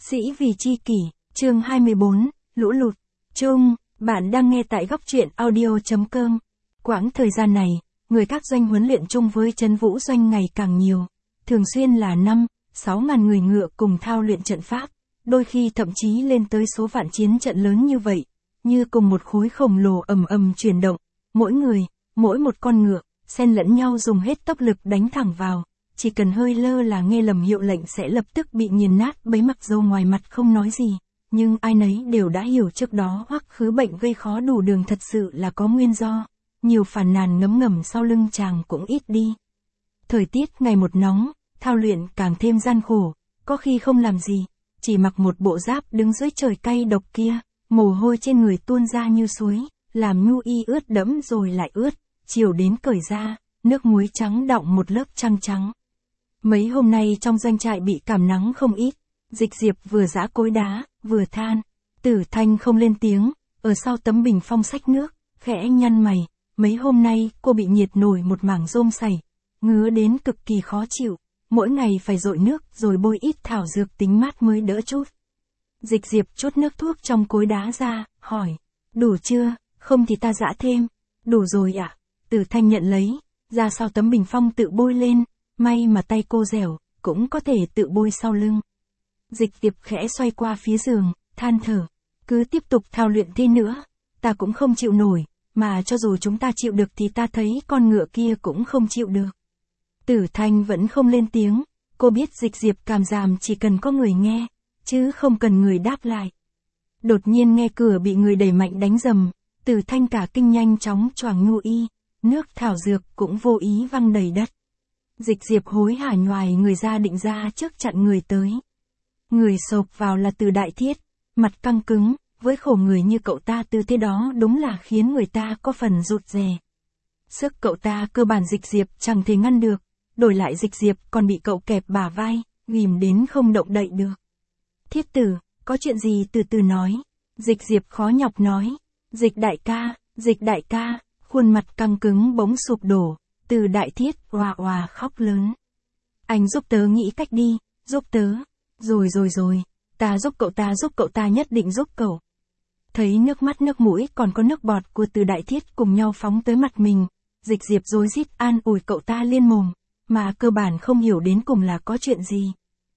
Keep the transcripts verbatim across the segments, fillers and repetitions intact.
Sĩ vì chi kỷ, chương hai mươi bốn, lũ lụt. Chung, bạn đang nghe tại góc truyện audio chấm com. Quãng thời gian này, người các doanh huấn luyện chung với Trấn Vũ Doanh ngày càng nhiều. Thường xuyên là năm, sáu ngàn người ngựa cùng thao luyện trận pháp, đôi khi thậm chí lên tới số vạn chiến trận lớn như vậy, như cùng một khối khổng lồ ầm ầm chuyển động, mỗi người, mỗi một con ngựa, xen lẫn nhau dùng hết tốc lực đánh thẳng vào. Chỉ cần hơi lơ là nghe lầm hiệu lệnh sẽ lập tức bị nghiền nát bấy, mặc dầu ngoài mặt không nói gì, nhưng ai nấy đều đã hiểu trước đó hoắc khứ bệnh gây khó đủ đường thật sự là có nguyên do, nhiều phàn nàn ngấm ngầm sau lưng chàng cũng ít đi. Thời tiết ngày một nóng, thao luyện càng thêm gian khổ, có khi không làm gì, chỉ mặc một bộ giáp đứng dưới trời cay độc kia, mồ hôi trên người tuôn ra như suối, làm nhu y ướt đẫm rồi lại ướt, chiều đến cởi ra, nước muối trắng đọng một lớp trăng trắng. Mấy hôm nay trong doanh trại bị cảm nắng không ít, Dịch Diệp vừa giã cối đá, vừa than. Tử Thanh không lên tiếng, ở sau tấm bình phong xách nước, khẽ nhăn mày, mấy hôm nay cô bị nhiệt nổi một mảng rôm sảy, ngứa đến cực kỳ khó chịu, mỗi ngày phải dội nước rồi bôi ít thảo dược tính mát mới đỡ chút. Dịch Diệp trút nước thuốc trong cối đá ra, hỏi, đủ chưa, không thì ta giã thêm. Đủ rồi ạ. À? Tử Thanh nhận lấy, ra sau tấm bình phong tự bôi lên. May mà tay cô dẻo, cũng có thể tự bôi sau lưng. Dịch Diệp khẽ xoay qua phía giường, than thở. Cứ tiếp tục thao luyện thế nữa, ta cũng không chịu nổi, mà cho dù chúng ta chịu được thì ta thấy con ngựa kia cũng không chịu được. Tử Thanh vẫn không lên tiếng, cô biết Dịch Diệp cảm giảm chỉ cần có người nghe, chứ không cần người đáp lại. Đột nhiên nghe cửa bị người đẩy mạnh đánh rầm, Tử Thanh cả kinh nhanh chóng choàng nhu y, nước thảo dược cũng vô ý văng đầy đất. Dịch Diệp hối hả nhoài người ra định ra trước chặn người tới. Người sộc vào là Từ Đại Thiết, mặt căng cứng, với khổ người như cậu ta tư thế đó đúng là khiến người ta có phần rụt rè. Sức cậu ta cơ bản Dịch Diệp chẳng thể ngăn được, đổi lại Dịch Diệp còn bị cậu kẹp bả vai, ghìm đến không động đậy được. Thiết tử, có chuyện gì từ từ nói. Dịch Diệp khó nhọc nói. Dịch đại ca, Dịch đại ca, khuôn mặt căng cứng bỗng sụp đổ. Từ Đại Thiết òa òa khóc lớn. Anh giúp tớ nghĩ cách đi, giúp tớ. Rồi rồi rồi, ta giúp cậu ta giúp cậu ta nhất định giúp cậu. Thấy nước mắt nước mũi còn có nước bọt của Từ Đại Thiết cùng nhau phóng tới mặt mình, Dịch Diệp rối rít an ủi cậu ta liên mồm, mà cơ bản không hiểu đến cùng là có chuyện gì.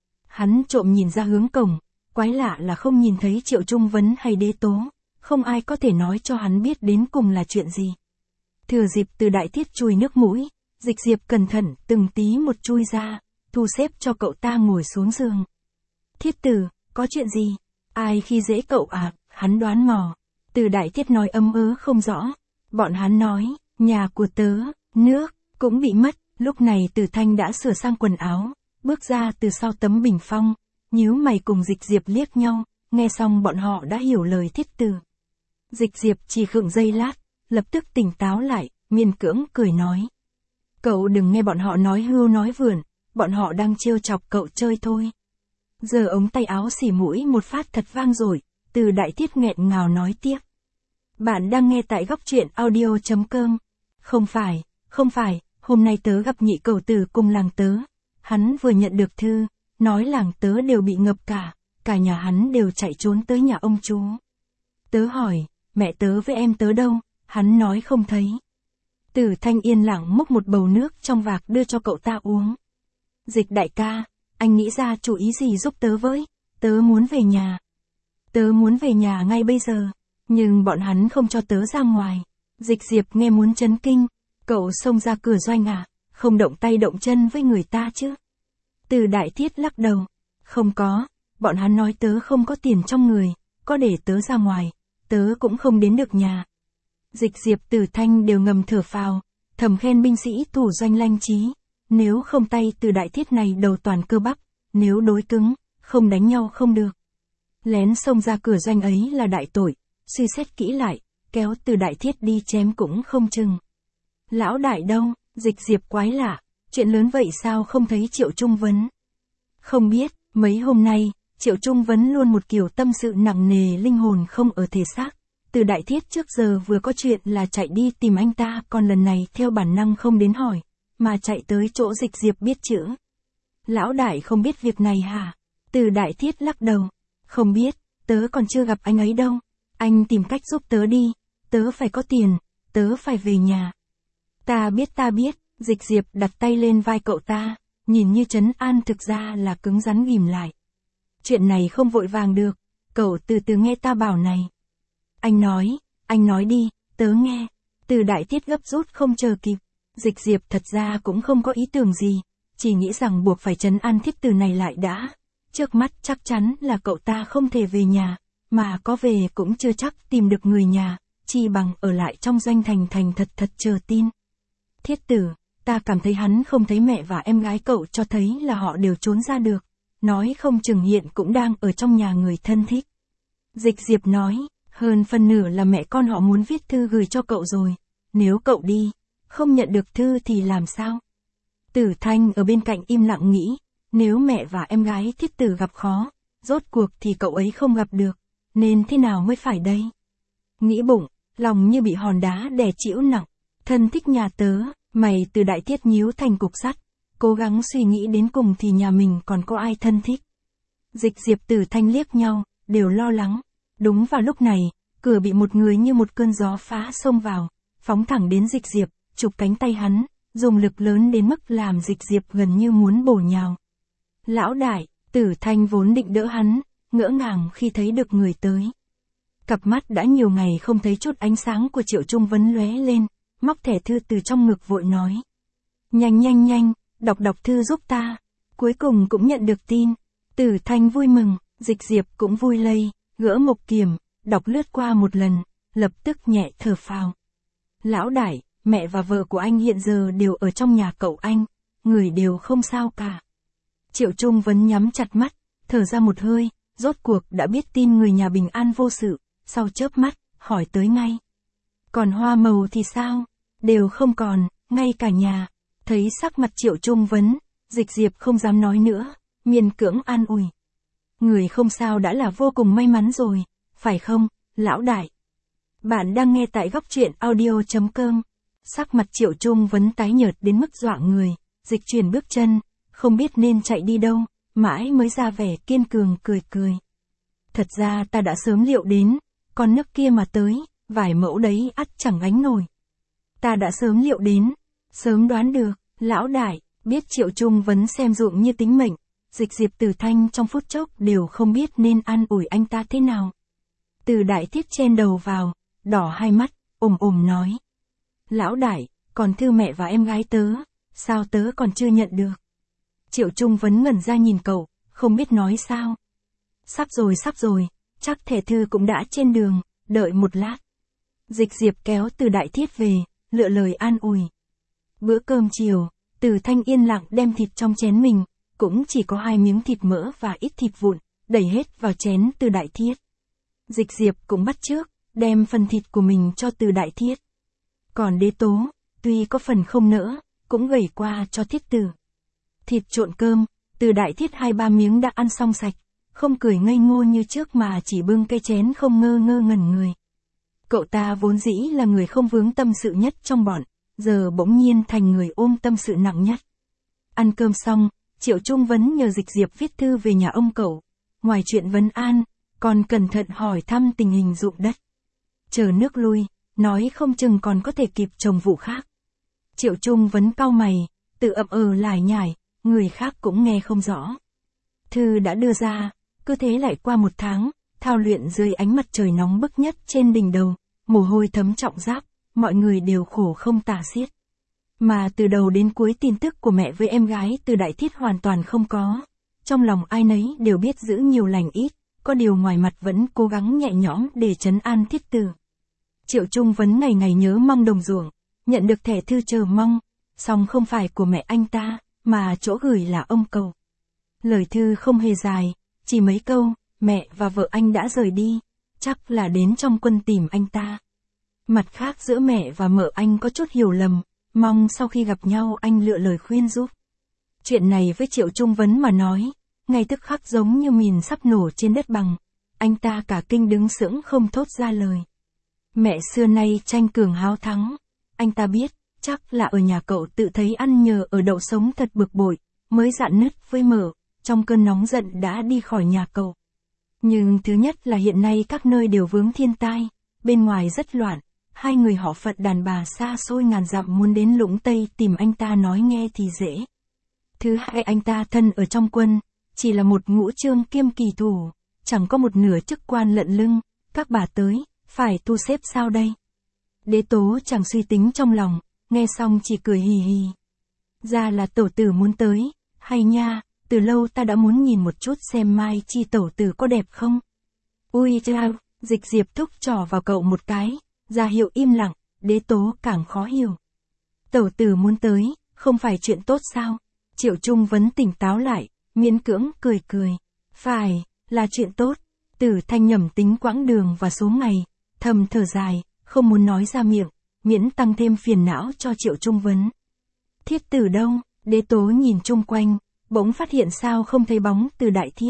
Hắn trộm nhìn ra hướng cổng, quái lạ là không nhìn thấy Triệu Trung Vấn hay Đế Tố, không ai có thể nói cho hắn biết đến cùng là chuyện gì. Thừa dịp Từ Đại Thiết chùi nước mũi, Dịch Diệp cẩn thận từng tí một chui ra, thu xếp cho cậu ta ngồi xuống giường. Thiết tử, có chuyện gì? Ai khi dễ cậu à? Hắn đoán mò. Từ Đại Thiết nói ấm ớ không rõ. Bọn hắn nói, nhà của tớ, nước, cũng bị mất. Lúc này Tử Thanh đã sửa sang quần áo, bước ra từ sau tấm bình phong, nhíu mày cùng Dịch Diệp liếc nhau, nghe xong bọn họ đã hiểu lời Thiết tử. Dịch Diệp chỉ khựng giây lát, lập tức tỉnh táo lại, miên cưỡng cười nói. Cậu đừng nghe bọn họ nói hưu nói vượn, bọn họ đang trêu chọc cậu chơi thôi. Giờ ống tay áo xỉ mũi một phát thật vang rồi, Từ Đại Thiết nghẹn ngào nói tiếp. Bạn đang nghe tại góc truyện audio chấm com. Không phải, không phải, hôm nay tớ gặp nhị cẩu tử cùng làng tớ. Hắn vừa nhận được thư, nói làng tớ đều bị ngập cả, cả nhà hắn đều chạy trốn tới nhà ông chú. Tớ hỏi, mẹ tớ với em tớ đâu? Hắn nói không thấy. Tử Thanh yên lặng múc một bầu nước trong vạc đưa cho cậu ta uống. Dịch đại ca, anh nghĩ ra chủ ý gì giúp tớ với? Tớ muốn về nhà. Tớ muốn về nhà ngay bây giờ, nhưng bọn hắn không cho tớ ra ngoài. Dịch Diệp nghe muốn chấn kinh, cậu xông ra cửa doanh à, không động tay động chân với người ta chứ? Từ Đại Thiết lắc đầu, không có, bọn hắn nói tớ không có tiền trong người, có để tớ ra ngoài, tớ cũng không đến được nhà. Dịch Diệp Tử Thanh đều ngầm thở phào, thầm khen binh sĩ thủ doanh lanh trí. Nếu không tay Từ Đại Thiết này đầu toàn cơ bắp, nếu đối cứng, không đánh nhau không được. Lén xông ra cửa doanh ấy là đại tội, suy xét kỹ lại, kéo Từ Đại Thiết đi chém cũng không chừng. Lão đại đâu? Dịch Diệp quái lạ, chuyện lớn vậy sao không thấy Triệu Trung Vấn? Không biết, mấy hôm nay, Triệu Trung Vấn luôn một kiểu tâm sự nặng nề, linh hồn không ở thể xác. Từ Đại Thiết trước giờ vừa có chuyện là chạy đi tìm anh ta, còn lần này theo bản năng không đến hỏi, mà chạy tới chỗ Dịch Diệp biết chữ. Lão đại không biết việc này hả? Từ Đại Thiết lắc đầu, Không biết, tớ còn chưa gặp anh ấy đâu. Anh tìm cách giúp tớ đi, tớ phải có tiền, tớ phải về nhà. Ta biết ta biết, Dịch Diệp đặt tay lên vai cậu ta, nhìn như trấn an thực ra là cứng rắn ghìm lại. Chuyện này không vội vàng được, cậu từ từ nghe ta bảo này. Anh nói, anh nói đi, tớ nghe. Từ Đại Tiết gấp rút không chờ kịp. Dịch Diệp thật ra cũng không có ý tưởng gì, chỉ nghĩ rằng buộc phải trấn an Thiết Từ này lại đã. Trước mắt chắc chắn là cậu ta không thể về nhà, mà có về cũng chưa chắc tìm được người nhà, chi bằng ở lại trong doanh thành thành thật thật chờ tin. Thiết Tử, ta cảm thấy hắn không thấy mẹ và em gái cậu cho thấy là họ đều trốn ra được, nói không chừng hiện cũng đang ở trong nhà người thân thích. Dịch Diệp nói, hơn phần nửa là mẹ con họ muốn viết thư gửi cho cậu rồi, nếu cậu đi, không nhận được thư thì làm sao? Tử Thanh ở bên cạnh im lặng nghĩ, nếu mẹ và em gái Thiết Tử gặp khó, rốt cuộc thì cậu ấy không gặp được, nên thế nào mới phải đây? Nghĩ bụng, lòng như bị hòn đá đè chịu nặng, thân thích nhà tớ, mày Từ Đại Tiết nhíu thành cục sắt, cố gắng suy nghĩ đến cùng thì nhà mình còn có ai thân thích. Dịch Diệp Tử Thanh liếc nhau, đều lo lắng. Đúng vào lúc này, cửa bị một người như một cơn gió phá xông vào, phóng thẳng đến Dịch Diệp, chụp cánh tay hắn, dùng lực lớn đến mức làm Dịch Diệp gần như muốn bổ nhào. Lão đại, Tử Thanh vốn định đỡ hắn, ngỡ ngàng khi thấy được người tới. Cặp mắt đã nhiều ngày không thấy chút ánh sáng của Triệu Trung Vấn lóe lên, móc thẻ thư từ trong ngực vội nói. Nhanh nhanh nhanh, đọc đọc thư giúp ta. Cuối cùng cũng nhận được tin. Tử Thanh vui mừng, Dịch Diệp cũng vui lây, gỡ mộc kiểm, đọc lướt qua một lần, lập tức nhẹ thở phào. Lão đại, mẹ và vợ của anh hiện giờ đều ở trong nhà cậu anh, người đều không sao cả. Triệu Trung Vấn nhắm chặt mắt, thở ra một hơi, rốt cuộc đã biết tin người nhà bình an vô sự, sau chớp mắt, hỏi tới ngay. Còn Hoa Mầu thì sao? Đều không còn, ngay cả nhà. Thấy sắc mặt Triệu Trung Vấn, Dịch Diệp không dám nói nữa, miên cưỡng an ủi. Người không sao đã là vô cùng may mắn rồi, phải không, lão đại? Bạn đang nghe tại góc truyện audio chấm com. Sắc mặt Triệu Trung Vấn tái nhợt đến mức dọa người, dịch chuyển bước chân, không biết nên chạy đi đâu, mãi mới ra vẻ kiên cường cười cười. Thật ra ta đã sớm liệu đến, con nước kia mà tới, vài mẫu đấy ắt chẳng gánh nổi. Ta đã sớm liệu đến, sớm đoán được, lão đại, biết Triệu Trung Vấn xem dụng như tính mệnh, Dịch Diệp Tử Thanh trong phút chốc đều không biết nên an ủi anh ta thế nào. Từ Đại Tiết chen đầu vào, đỏ hai mắt, ồm ồm nói. Lão đại, còn thư mẹ và em gái tớ, sao tớ còn chưa nhận được? Triệu Trung Vấn ngẩn ra nhìn cậu, không biết nói sao. Sắp rồi sắp rồi, chắc thẻ thư cũng đã trên đường, đợi một lát. Dịch Diệp kéo Từ Đại Tiết về, lựa lời an ủi. Bữa cơm chiều, Từ Thanh yên lặng đem thịt trong chén mình, cũng chỉ có hai miếng thịt mỡ và ít thịt vụn, đẩy hết vào chén Từ Đại Tiết. Dịch Diệp cũng bắt chước, đem phần thịt của mình cho Từ Đại Tiết. Còn Đế Tố, tuy có phần không nỡ, cũng gẩy qua cho Thiết Tử. Thịt trộn cơm, Từ Đại Tiết hai ba miếng đã ăn xong sạch, không cười ngây ngô như trước mà chỉ bưng cây chén không ngơ ngơ ngẩn người. Cậu ta vốn dĩ là người không vướng tâm sự nhất trong bọn, giờ bỗng nhiên thành người ôm tâm sự nặng nhất. Ăn cơm xong, Triệu Trung Vấn nhờ Dịch Diệp viết thư về nhà ông cậu, ngoài chuyện vấn an, còn cẩn thận hỏi thăm tình hình ruộng đất. Chờ nước lui, nói không chừng còn có thể kịp trồng vụ khác. Triệu Trung Vấn cau mày, tự ậm ờ lải nhải, người khác cũng nghe không rõ. Thư đã đưa ra, cứ thế lại qua một tháng, thao luyện dưới ánh mặt trời nóng bức nhất trên đỉnh đầu, mồ hôi thấm trọng giáp, mọi người đều khổ không tả xiết. Mà từ đầu đến cuối tin tức của mẹ với em gái Từ Đại Tiết hoàn toàn không có. Trong lòng ai nấy đều biết giữ nhiều lành ít, có điều ngoài mặt vẫn cố gắng nhẹ nhõm để trấn an Thiết Tử. Triệu Trung Vấn ngày ngày nhớ mong đồng ruộng, nhận được thẻ thư chờ mong, song không phải của mẹ anh ta, mà chỗ gửi là ông cậu. Lời thư không hề dài, chỉ mấy câu, mẹ và vợ anh đã rời đi, chắc là đến trong quân tìm anh ta. Mặt khác giữa mẹ và mợ anh có chút hiểu lầm, mong sau khi gặp nhau anh lựa lời khuyên giúp. Chuyện này với Triệu Trung Vấn mà nói, ngay tức khắc giống như mìn sắp nổ trên đất bằng, anh ta cả kinh đứng sững không thốt ra lời. Mẹ xưa nay tranh cường háo thắng, anh ta biết, chắc là ở nhà cậu tự thấy ăn nhờ ở đậu sống thật bực bội, mới dạn nứt với mợ, trong cơn nóng giận đã đi khỏi nhà cậu. Nhưng thứ nhất là hiện nay các nơi đều vướng thiên tai, bên ngoài rất loạn, hai người họ Phật đàn bà xa xôi ngàn dặm muốn đến Lũng Tây tìm anh ta nói nghe thì dễ. Thứ hai anh ta thân ở trong quân, chỉ là một ngũ trương kiêm kỳ thủ, chẳng có một nửa chức quan lận lưng, các bà tới, phải thu xếp sao đây? Đế Tố chẳng suy tính trong lòng, nghe xong chỉ cười hì hì. Ra là tổ tử muốn tới, hay nha, từ lâu ta đã muốn nhìn một chút xem mai chi tổ tử có đẹp không? Ui chao, Dịch Diệp thúc trỏ vào cậu một cái, ra hiệu im lặng, Đế Tố càng khó hiểu. Tổ tử muốn tới, không phải chuyện tốt sao? Triệu Trung Vấn tỉnh táo lại, miễn cưỡng cười cười. Phải, là chuyện tốt. Tử Thanh nhẩm tính quãng đường và số ngày, thầm thở dài, không muốn nói ra miệng, miễn tăng thêm phiền não cho Triệu Trung Vấn. Thiết Tử đâu? Đế Tố nhìn chung quanh, bỗng phát hiện sao không thấy bóng từ Đại Thiết.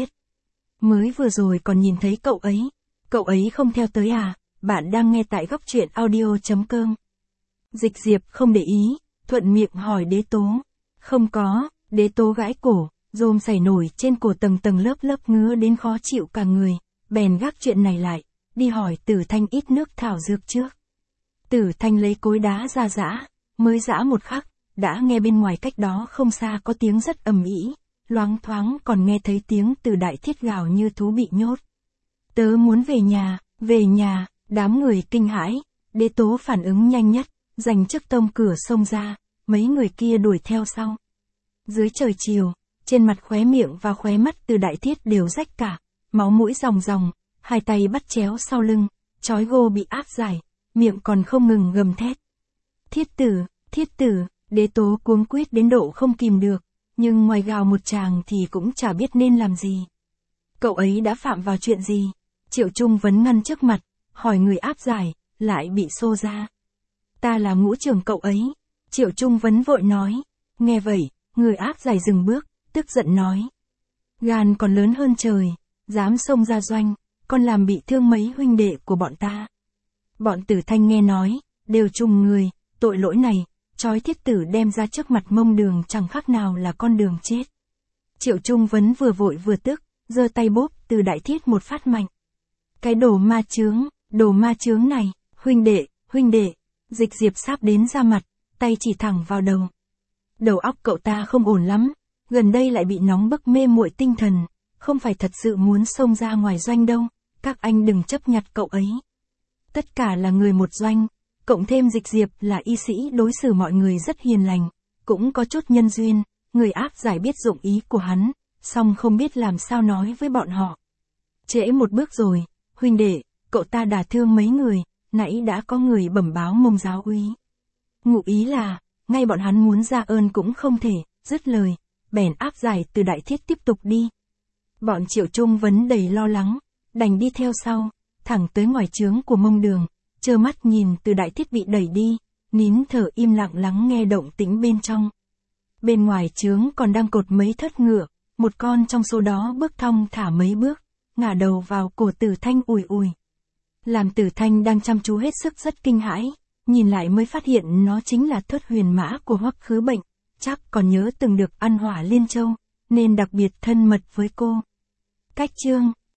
Mới vừa rồi còn nhìn thấy cậu ấy. Cậu ấy không theo tới à? Bạn đang nghe tại góc truyện audio.com. Dịch Diệp không để ý, thuận miệng hỏi Đế Tố. Không có, Đế Tố gãi cổ, rôm sảy nổi trên cổ tầng tầng lớp lớp ngứa đến khó chịu cả người, bèn gác chuyện này lại, đi hỏi Tử Thanh ít nước thảo dược trước. Tử Thanh lấy cối đá ra giã, mới giã một khắc, đã nghe bên ngoài cách đó không xa có tiếng rất ầm ĩ, loáng thoáng còn nghe thấy tiếng từ Đại Thiết gào như thú bị nhốt. Tớ muốn về nhà, về nhà, đám người kinh hãi, Đế Tố phản ứng nhanh nhất, giành chức tông cửa xông ra, mấy người kia đuổi theo sau. Dưới trời chiều, trên mặt khóe miệng và khóe mắt từ Đại Thiết đều rách cả, máu mũi ròng ròng, hai tay bắt chéo sau lưng, chói gô bị áp giải, miệng còn không ngừng gầm thét. Thiết Tử, Thiết Tử, Đế Tố cuống quýt đến độ không kìm được, nhưng ngoài gào một tràng thì cũng chả biết nên làm gì. Cậu ấy đã phạm vào chuyện gì? Triệu Trung Vấn ngăn trước mặt, hỏi người áp giải, lại bị xô ra. Ta là ngũ trưởng cậu ấy. Triệu Trung Vấn vội nói. Nghe vậy, người áp giải dừng bước, tức giận nói. Gan còn lớn hơn trời, dám xông ra doanh, còn làm bị thương mấy huynh đệ của bọn ta. Bọn Tử Thanh nghe nói, đều trùng người, tội lỗi này, trói Thiết Tử đem ra trước mặt Mông Đường chẳng khác nào là con đường chết. Triệu Trung Vấn vừa vội vừa tức, giơ tay bóp từ Đại Thiết một phát mạnh. Cái đồ ma chướng, đồ ma chướng này, huynh đệ, huynh đệ, Dịch Diệp sáp đến ra mặt, tay chỉ thẳng vào đầu. Đầu óc cậu ta không ổn lắm, gần đây lại bị nóng bức mê muội tinh thần, không phải thật sự muốn xông ra ngoài doanh đâu, các anh đừng chấp nhặt cậu ấy. Tất cả là người một doanh, cộng thêm Dịch Diệp là y sĩ đối xử mọi người rất hiền lành, cũng có chút nhân duyên, người áp giải biết dụng ý của hắn, song không biết làm sao nói với bọn họ. Trễ một bước rồi, huynh đệ, cậu ta đả thương mấy người, nãy đã có người bẩm báo Mông giáo úy. Ngụ ý là, ngay bọn hắn muốn ra ơn cũng không thể, dứt lời, bèn áp giải từ Đại Thiết tiếp tục đi. Bọn Triệu Trung Vấn đầy lo lắng, đành đi theo sau, thẳng tới ngoài trướng của Mông Đường, trơ mắt nhìn từ Đại Thiết bị đẩy đi, nín thở im lặng lắng nghe động tĩnh bên trong. Bên ngoài trướng còn đang cột mấy thớt ngựa, một con trong số đó bước thong thả mấy bước, ngả đầu vào cổ Tử Thanh ùi ùi. Làm Tử Thanh đang chăm chú hết sức rất kinh hãi, nhìn lại mới phát hiện nó chính là thớt huyền mã của Hoắc Khứ Bệnh, chắc còn nhớ từng được ăn hỏa liên châu, nên đặc biệt thân mật với cô. Cách chương